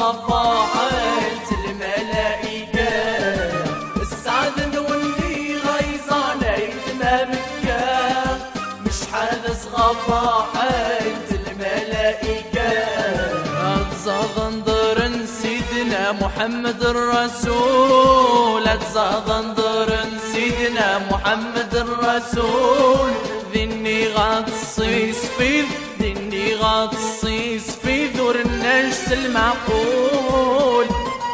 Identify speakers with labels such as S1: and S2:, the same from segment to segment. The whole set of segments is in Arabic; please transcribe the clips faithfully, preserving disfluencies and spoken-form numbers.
S1: صفا حالة الملائكة السعد واللي غيظان يتمام مكة مش حدث غفا حالة الملائكة اتزادندر سيدنا محمد الرسول اتزادندر سيدنا محمد الرسول ذني غطسيس فيذ ذني غطسيس في ذور النجس المعقول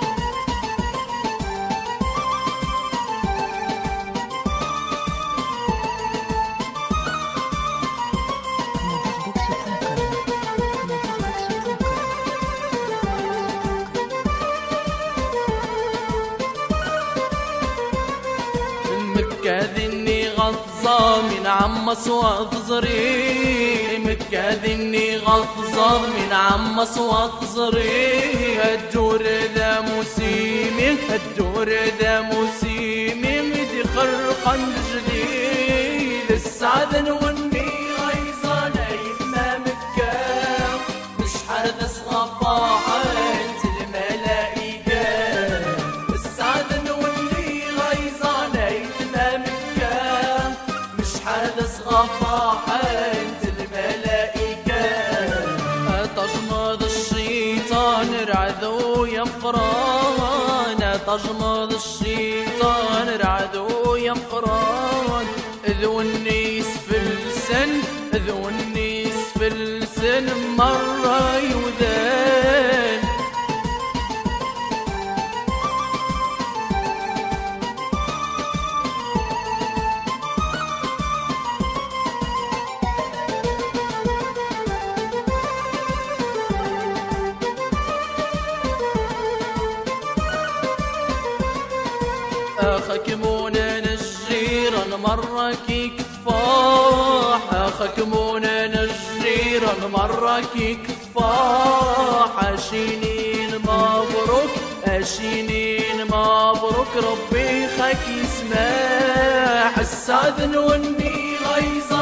S1: مكة ذني غطزة من عمص وأفزري مكة ذني غطزة من عمص وأفزري الدور ذا موسيمي الدور ذا موسيمي مدي خرقا جديد السعد والني غيظان يتما مكة مش حدث غفا حالة الملائكة السعد والني غيظان يتما مكة مش حدث غفا حالة الملائكة تجمد الشيطان رعدو يمقران تجمد الشيطان رعدو يمقران ذو النيس في السن ذو النيس في السن مرة يذان أخاك مونا نجيرا مرة كي كفاح أخاك مونا نجيرا مرة كي كفاح أشينين مبروك أشينين مبروك ربي خاك يسمح الساذن والني غيظان